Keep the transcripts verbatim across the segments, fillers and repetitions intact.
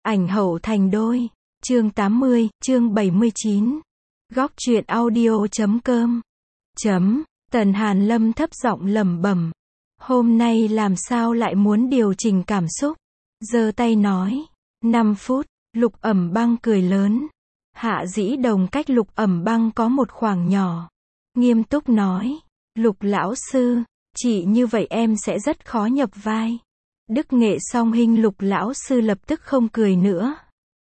Ảnh hậu thành đôi. Chương tám mươi, chương bảy mươi chín. Góc truyện audio chấm com. Chấm. Tần Hàn Lâm thấp giọng lẩm bẩm. Hôm nay làm sao lại muốn điều chỉnh cảm xúc? Giơ tay nói. năm phút. Lục Ẩm Băng cười lớn. Hạ Dĩ Đồng cách Lục Ẩm Băng có một khoảng nhỏ. Nghiêm túc nói. Lục lão sư, chỉ như vậy em sẽ rất khó nhập vai. Đức nghệ song hình Lục lão sư lập tức không cười nữa.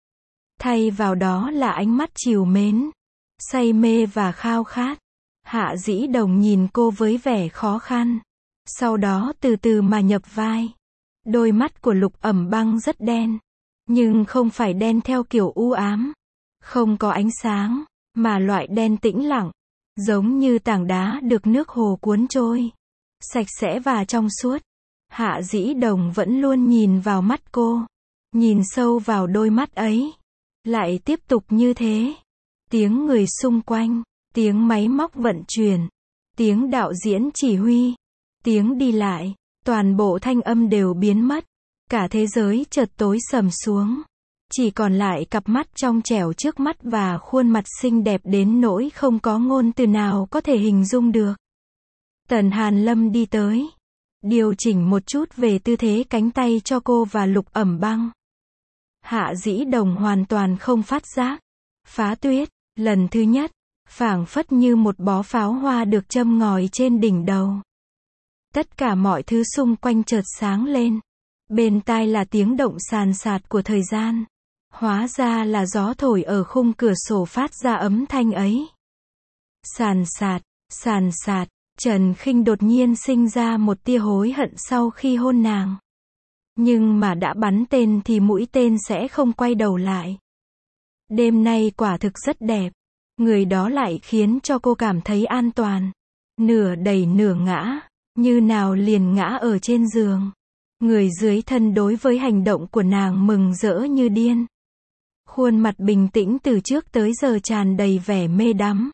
Thay vào đó là ánh mắt trìu mến, say mê và khao khát. Hạ Dĩ Đồng nhìn cô với vẻ khó khăn. Sau đó từ từ mà nhập vai. Đôi mắt của Lục Ẩm Băng rất đen. Nhưng không phải đen theo kiểu u ám. Không có ánh sáng, mà loại đen tĩnh lặng. Giống như tảng đá được nước hồ cuốn trôi. Sạch sẽ và trong suốt. Hạ Dĩ Đồng vẫn luôn nhìn vào mắt cô. Nhìn sâu vào đôi mắt ấy. Lại tiếp tục như thế. Tiếng người xung quanh. Tiếng máy móc vận chuyển. Tiếng đạo diễn chỉ huy. Tiếng đi lại. Toàn bộ thanh âm đều biến mất. Cả thế giới chợt tối sầm xuống. Chỉ còn lại cặp mắt trong trẻo trước mắt và khuôn mặt xinh đẹp đến nỗi không có ngôn từ nào có thể hình dung được. Tần Hàn Lâm đi tới. Điều chỉnh một chút về tư thế cánh tay cho cô và Lục Ẩm Băng. Hạ Dĩ Đồng hoàn toàn không phát giác. Phá tuyết, lần thứ nhất, phảng phất như một bó pháo hoa được châm ngòi trên đỉnh đầu. Tất cả mọi thứ xung quanh chợt sáng lên. Bên tai là tiếng động sàn sạt của thời gian. Hóa ra là gió thổi ở khung cửa sổ phát ra âm thanh ấy. Sàn sạt, sàn sạt, Trần Khinh đột nhiên sinh ra một tia hối hận sau khi hôn nàng. Nhưng mà đã bắn tên thì mũi tên sẽ không quay đầu lại. Đêm nay quả thực rất đẹp. Người đó lại khiến cho cô cảm thấy an toàn. Nửa đẩy nửa ngã, như nào liền ngã ở trên giường. Người dưới thân đối với hành động của nàng mừng rỡ như điên. Khuôn mặt bình tĩnh từ trước tới giờ tràn đầy vẻ mê đắm.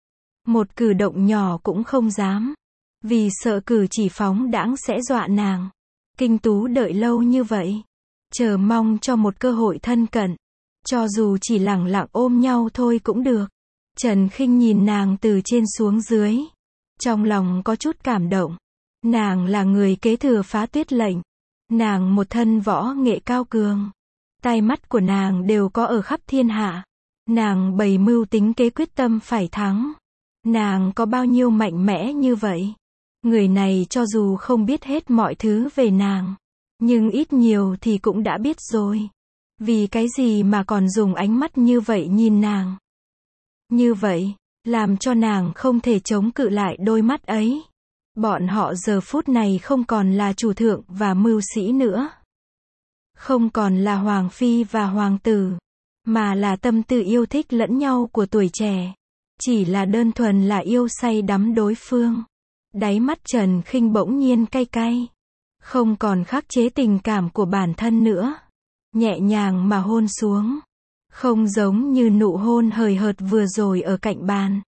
Một cử động nhỏ cũng không dám. Vì sợ cử chỉ phóng đãng sẽ dọa nàng. Kinh Tú đợi lâu như vậy. Chờ mong cho một cơ hội thân cận. Cho dù chỉ lẳng lặng ôm nhau thôi cũng được. Trần Khinh nhìn nàng từ trên xuống dưới. Trong lòng có chút cảm động. Nàng là người kế thừa phá tuyết lệnh. Nàng một thân võ nghệ cao cường. Tai mắt của nàng đều có ở khắp thiên hạ. Nàng bày mưu tính kế quyết tâm phải thắng. Nàng có bao nhiêu mạnh mẽ như vậy. Người này cho dù không biết hết mọi thứ về nàng. Nhưng ít nhiều thì cũng đã biết rồi. Vì cái gì mà còn dùng ánh mắt như vậy nhìn nàng. Như vậy, làm cho nàng không thể chống cự lại đôi mắt ấy. Bọn họ giờ phút này không còn là chủ thượng và mưu sĩ nữa. Không còn là hoàng phi và hoàng tử. Mà là tâm tư yêu thích lẫn nhau của tuổi trẻ. Chỉ là đơn thuần là yêu say đắm đối phương. Đáy mắt Trần Khinh bỗng nhiên cay cay. Không còn khắc chế tình cảm của bản thân nữa. Nhẹ nhàng mà hôn xuống. Không giống như nụ hôn hời hợt vừa rồi ở cạnh bàn.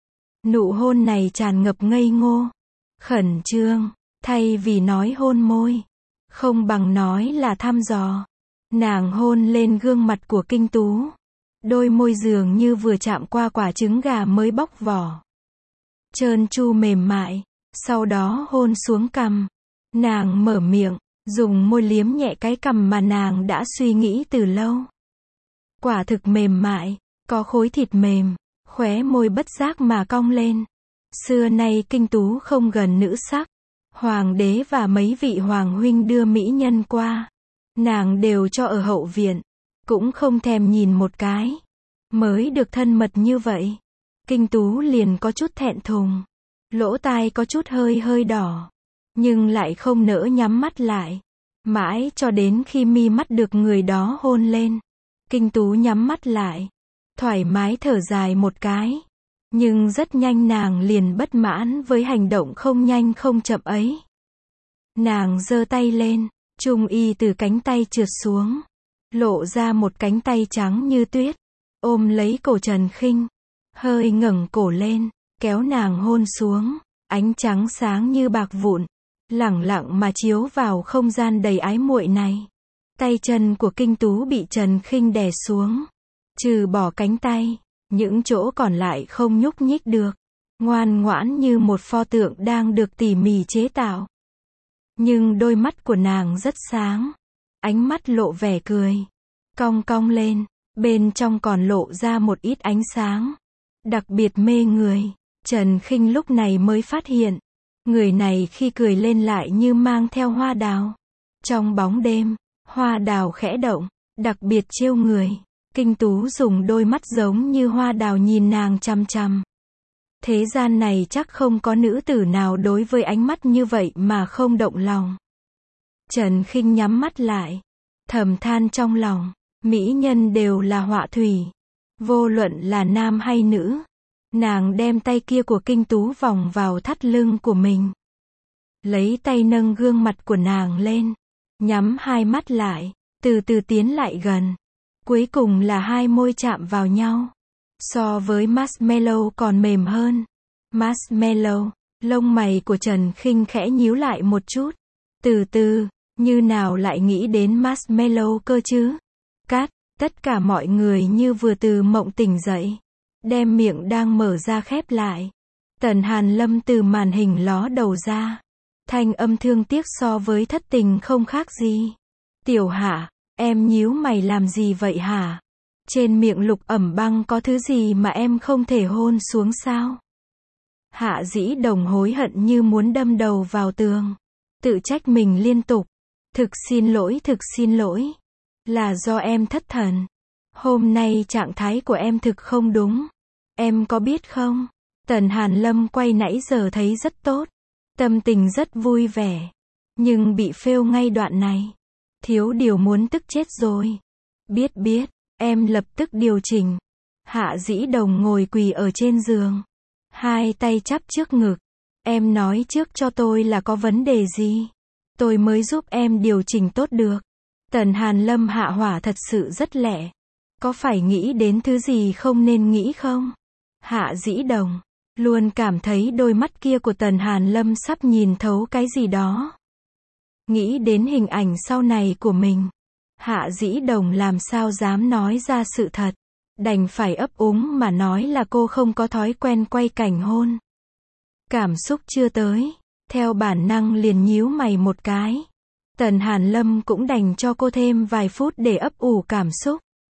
Nụ hôn này tràn ngập ngây ngô. Khẩn trương. Thay vì nói hôn môi. Không bằng nói là thăm dò. Nàng hôn lên gương mặt của Kinh Tú. Đôi môi dường như vừa chạm qua quả trứng gà mới bóc vỏ. Trơn tru mềm mại. Sau đó hôn xuống cằm. Nàng mở miệng. Dùng môi liếm nhẹ cái cằm mà nàng đã suy nghĩ từ lâu. Quả thực mềm mại. Có khối thịt mềm. Khóe môi bất giác mà cong lên. Xưa nay Kinh Tú không gần nữ sắc. Hoàng đế và mấy vị hoàng huynh đưa mỹ nhân qua. Nàng đều cho ở hậu viện. Cũng không thèm nhìn một cái. Mới được thân mật như vậy. Kinh Tú liền có chút thẹn thùng. Lỗ tai có chút hơi hơi đỏ. Nhưng lại không nỡ nhắm mắt lại. Mãi cho đến khi mi mắt được người đó hôn lên. Kinh Tú nhắm mắt lại. Thoải mái thở dài một cái. Nhưng rất nhanh nàng liền bất mãn với hành động không nhanh không chậm ấy. Nàng giơ tay lên. Trung y từ cánh tay trượt xuống. Lộ ra một cánh tay trắng như tuyết. Ôm lấy cổ Trần Khinh. Hơi ngẩng cổ lên. Kéo nàng hôn xuống. Ánh trắng sáng như bạc vụn. Lẳng lặng mà chiếu vào không gian đầy ái muội này. Tay chân của Kinh Tú bị Trần Khinh đè xuống. Trừ bỏ cánh tay, những chỗ còn lại không nhúc nhích được. Ngoan ngoãn như một pho tượng đang được tỉ mỉ chế tạo. Nhưng đôi mắt của nàng rất sáng. Ánh mắt lộ vẻ cười. Cong cong lên. Bên trong còn lộ ra một ít ánh sáng. Đặc biệt mê người. Trần Khinh lúc này mới phát hiện. Người này khi cười lên lại như mang theo hoa đào. Trong bóng đêm, hoa đào khẽ động. Đặc biệt trêu người. Kinh Tú dùng đôi mắt giống như hoa đào nhìn nàng chằm chằm. Thế gian này chắc không có nữ tử nào đối với ánh mắt như vậy mà không động lòng. Trần Khinh nhắm mắt lại. Thầm than trong lòng. Mỹ nhân đều là họa thủy. Vô luận là nam hay nữ. Nàng đem tay kia của Kinh Tú vòng vào thắt lưng của mình. Lấy tay nâng gương mặt của nàng lên. Nhắm hai mắt lại. Từ từ tiến lại gần. Cuối cùng là hai môi chạm vào nhau. So với marshmallow còn mềm hơn. Marshmallow. Lông mày của Trần Khinh khẽ nhíu lại một chút. Từ từ, như nào lại nghĩ đến marshmallow cơ chứ? Cát, tất cả mọi người như vừa từ mộng tỉnh dậy. Đem miệng đang mở ra khép lại. Tần Hàn Lâm từ màn hình ló đầu ra. Thanh âm thương tiếc so với thất tình không khác gì. Tiểu Hạ, em nhíu mày làm gì vậy hả? Trên miệng Lục Ẩm Băng có thứ gì mà em không thể hôn xuống sao? Hạ Dĩ Đồng hối hận như muốn đâm đầu vào tường. Tự trách mình liên tục. Thực xin lỗi, thực xin lỗi. Là do em thất thần. Hôm nay trạng thái của em thực không đúng. Em có biết không? Tần Hàn Lâm quay nãy giờ thấy rất tốt. Tâm tình rất vui vẻ. Nhưng bị phêu ngay đoạn này. Thiếu điều muốn tức chết rồi. Biết biết, em lập tức điều chỉnh. Hạ Dĩ Đồng ngồi quỳ ở trên giường. Hai tay chắp trước ngực. Em nói trước cho tôi là có vấn đề gì. Tôi mới giúp em điều chỉnh tốt được. Tần Hàn Lâm hạ hỏa thật sự rất lẹ. Có phải nghĩ đến thứ gì không nên nghĩ không? Hạ Dĩ Đồng luôn cảm thấy đôi mắt kia của Tần Hàn Lâm sắp nhìn thấu cái gì đó. Nghĩ đến hình ảnh sau này của mình. Hạ Dĩ Đồng làm sao dám nói ra sự thật. Đành phải ấp úng mà nói là cô không có thói quen quay cảnh hôn. Cảm xúc chưa tới. Theo bản năng liền nhíu mày một cái. Tần Hàn Lâm cũng đành cho cô thêm vài phút để ấp ủ cảm xúc.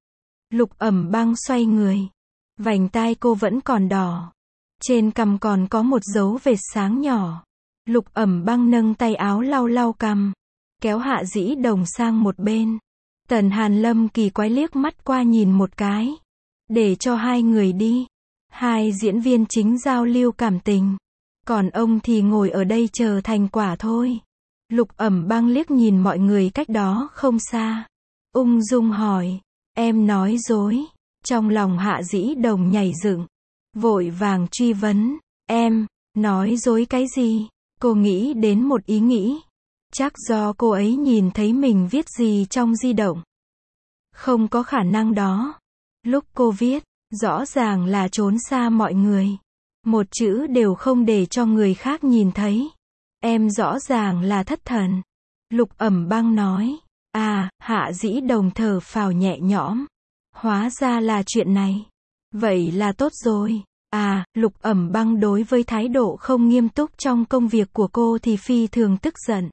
Lục Ẩm Băng xoay người. Vành tai cô vẫn còn đỏ. Trên cằm còn có một dấu vệt sáng nhỏ. Lục Ẩm Băng nâng tay áo lau lau cằm. Kéo Hạ Dĩ Đồng sang một bên. Tần Hàn Lâm kỳ quái liếc mắt qua nhìn một cái. Để cho hai người đi. Hai diễn viên chính giao lưu cảm tình. Còn ông thì ngồi ở đây chờ thành quả thôi. Lục Ẩm Băng liếc nhìn mọi người cách đó không xa. Ung dung hỏi. Em nói dối. Trong lòng Hạ Dĩ Đồng nhảy dựng. Vội vàng truy vấn. Em, nói dối cái gì? Cô nghĩ đến một ý nghĩ. Chắc do cô ấy nhìn thấy mình viết gì trong di động. Không có khả năng đó. Lúc cô viết, rõ ràng là trốn xa mọi người. Một chữ đều không để cho người khác nhìn thấy. Em rõ ràng là thất thần. Lục Ẩm Băng nói. À, Hạ Dĩ Đồng thở phào nhẹ nhõm. Hóa ra là chuyện này. Vậy là tốt rồi. À, Lục Ẩm Băng đối với thái độ không nghiêm túc trong công việc của cô thì phi thường tức giận.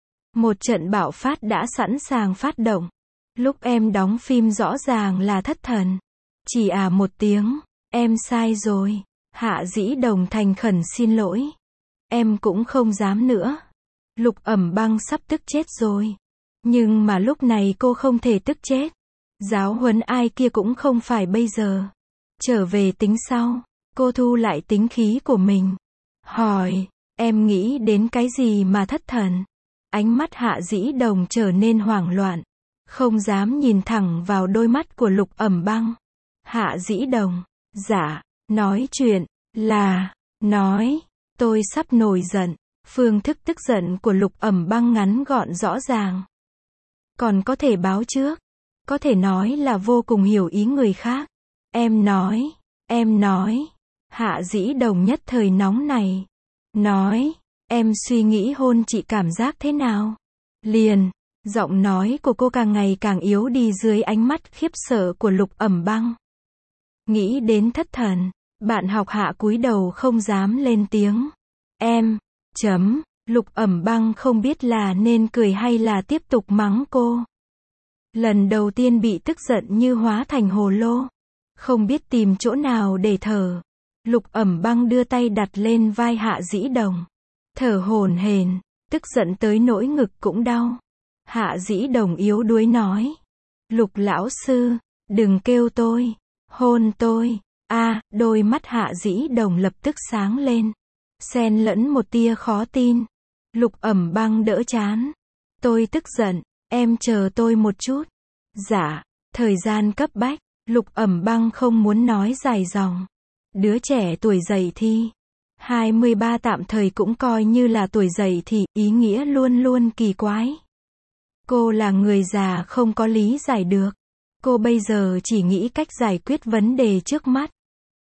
Một trận bạo phát đã sẵn sàng phát động. Lúc em đóng phim rõ ràng là thất thần. Chỉ à một tiếng. Em sai rồi. Hạ Dĩ Đồng thành khẩn xin lỗi. Em cũng không dám nữa. Lục Ẩm Băng sắp tức chết rồi. Nhưng mà lúc này cô không thể tức chết. Giáo huấn ai kia cũng không phải bây giờ. Trở về tính sau. Cô thu lại tính khí của mình. Hỏi, em nghĩ đến cái gì mà thất thần? Ánh mắt Hạ Dĩ Đồng trở nên hoảng loạn. Không dám nhìn thẳng vào đôi mắt của Lục Ẩm Băng. Hạ Dĩ Đồng, dạ, nói chuyện, là, nói, tôi sắp nổi giận. Phương thức tức giận của Lục Ẩm Băng ngắn gọn rõ ràng. Còn có thể báo trước. Có thể nói là vô cùng hiểu ý người khác. Em nói, em nói. Hạ Dĩ Đồng nhất thời nóng này. Nói, em suy nghĩ hôn chị cảm giác thế nào? Liền, Giọng nói của cô càng ngày càng yếu đi dưới ánh mắt khiếp sợ của Lục Ẩm Băng. Nghĩ đến thất thần, bạn học Hạ cúi đầu không dám lên tiếng. Em, chấm, Lục Ẩm Băng không biết là nên cười hay là tiếp tục mắng cô. Lần đầu tiên bị tức giận như hóa thành hồ lô. Không biết tìm chỗ nào để thở. Lục Ẩm Băng đưa tay đặt lên vai Hạ Dĩ Đồng. Thở hổn hển, tức giận tới nỗi ngực cũng đau. Hạ Dĩ Đồng yếu đuối nói. Lục lão sư, đừng kêu tôi, hôn tôi. A, đôi mắt Hạ Dĩ Đồng lập tức sáng lên. Xen lẫn một tia khó tin. Lục Ẩm Băng đỡ chán. Tôi tức giận, em chờ tôi một chút. Dạ, thời gian cấp bách. Lục Ẩm Băng không muốn nói dài dòng. Đứa trẻ tuổi dậy thì. hai mươi ba tạm thời cũng coi như là tuổi dậy thì, ý nghĩa luôn luôn kỳ quái. Cô là người già không có lý giải được. Cô bây giờ chỉ nghĩ cách giải quyết vấn đề trước mắt.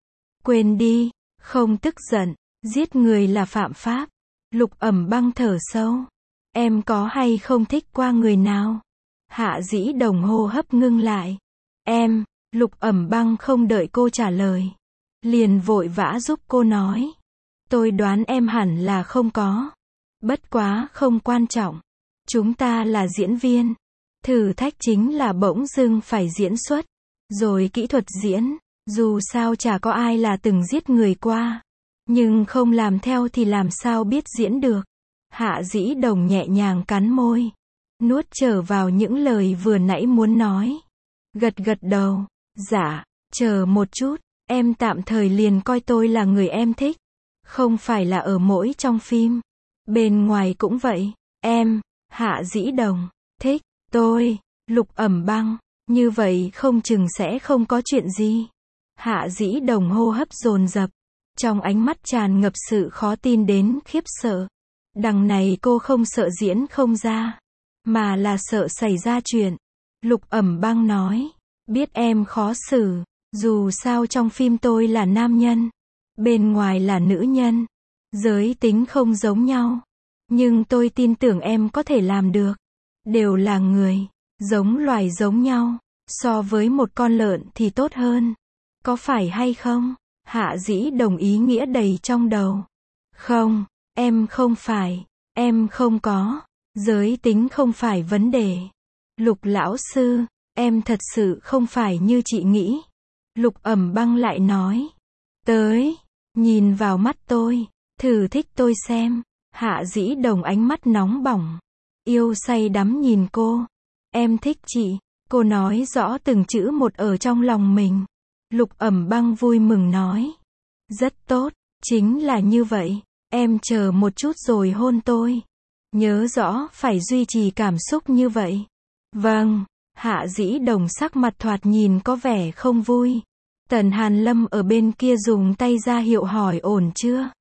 Quên đi, không tức giận, giết người là phạm pháp. Lục Ẩm Băng thở sâu. Em có hay không thích qua người nào? Hạ Dĩ Đồng hô hấp ngưng lại. Em, Lục Ẩm Băng không đợi cô trả lời. Liền vội vã giúp cô nói. Tôi đoán em hẳn là không có. Bất quá không quan trọng. Chúng ta là diễn viên. Thử thách chính là bỗng dưng phải diễn xuất. Rồi kỹ thuật diễn. Dù sao chả có ai là từng giết người qua. Nhưng không làm theo thì làm sao biết diễn được. Hạ Dĩ Đồng nhẹ nhàng cắn môi. Nuốt trở vào những lời vừa nãy muốn nói. Gật gật đầu. Dạ, chờ một chút. Em tạm thời liền coi tôi là người em thích. Không phải là ở mỗi trong phim. Bên ngoài cũng vậy. Em, Hạ Dĩ Đồng, thích tôi, Lục Ẩm Băng. Như vậy không chừng sẽ không có chuyện gì. Hạ Dĩ Đồng hô hấp dồn dập. Trong ánh mắt tràn ngập sự khó tin đến khiếp sợ. Đằng này cô không sợ diễn không ra. Mà là sợ xảy ra chuyện. Lục Ẩm Băng nói. Biết em khó xử. Dù sao trong phim tôi là nam nhân. Bên ngoài là nữ nhân. Giới tính không giống nhau. Nhưng tôi tin tưởng em có thể làm được. Đều là người. Giống loài giống nhau. So với một con lợn thì tốt hơn. Có phải hay không? Hạ Dĩ Đồng ý nghĩa đầy trong đầu. Không, em không phải. Em không có. Giới tính không phải vấn đề. Lục lão sư, em thật sự không phải như chị nghĩ. Lục Ẩm Băng lại nói. Tới, nhìn vào mắt tôi. Thử thích tôi xem. Hạ Dĩ Đồng ánh mắt nóng bỏng. Yêu say đắm nhìn cô. Em thích chị. Cô nói rõ từng chữ một ở trong lòng mình. Lục Ẩm Băng vui mừng nói. Rất tốt, chính là như vậy. Em chờ một chút rồi hôn tôi. Nhớ rõ phải duy trì cảm xúc như vậy. Vâng. Hạ Dĩ Đồng sắc mặt thoạt nhìn có vẻ không vui. Tần Hàn Lâm ở bên kia dùng tay ra hiệu hỏi ổn chưa.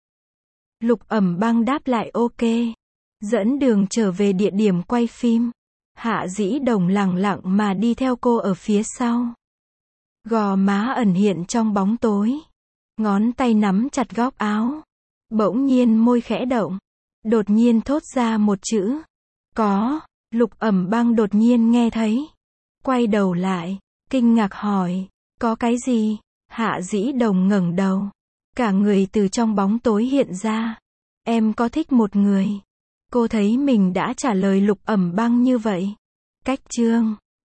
Lục Ẩm Băng đáp lại ok. Dẫn đường trở về địa điểm quay phim. Hạ Dĩ Đồng lẳng lặng mà đi theo cô ở phía sau. Gò má ẩn hiện trong bóng tối. Ngón tay nắm chặt góc áo. Bỗng nhiên môi khẽ động. Đột nhiên thốt ra một chữ. Có. Lục Ẩm Băng đột nhiên nghe thấy. Quay đầu lại. Kinh ngạc hỏi. Có cái gì? Hạ Dĩ Đồng ngẩng đầu. Cả người từ trong bóng tối hiện ra. Em có thích một người. Cô thấy mình đã trả lời Lục Ẩm Băng như vậy. Cách chương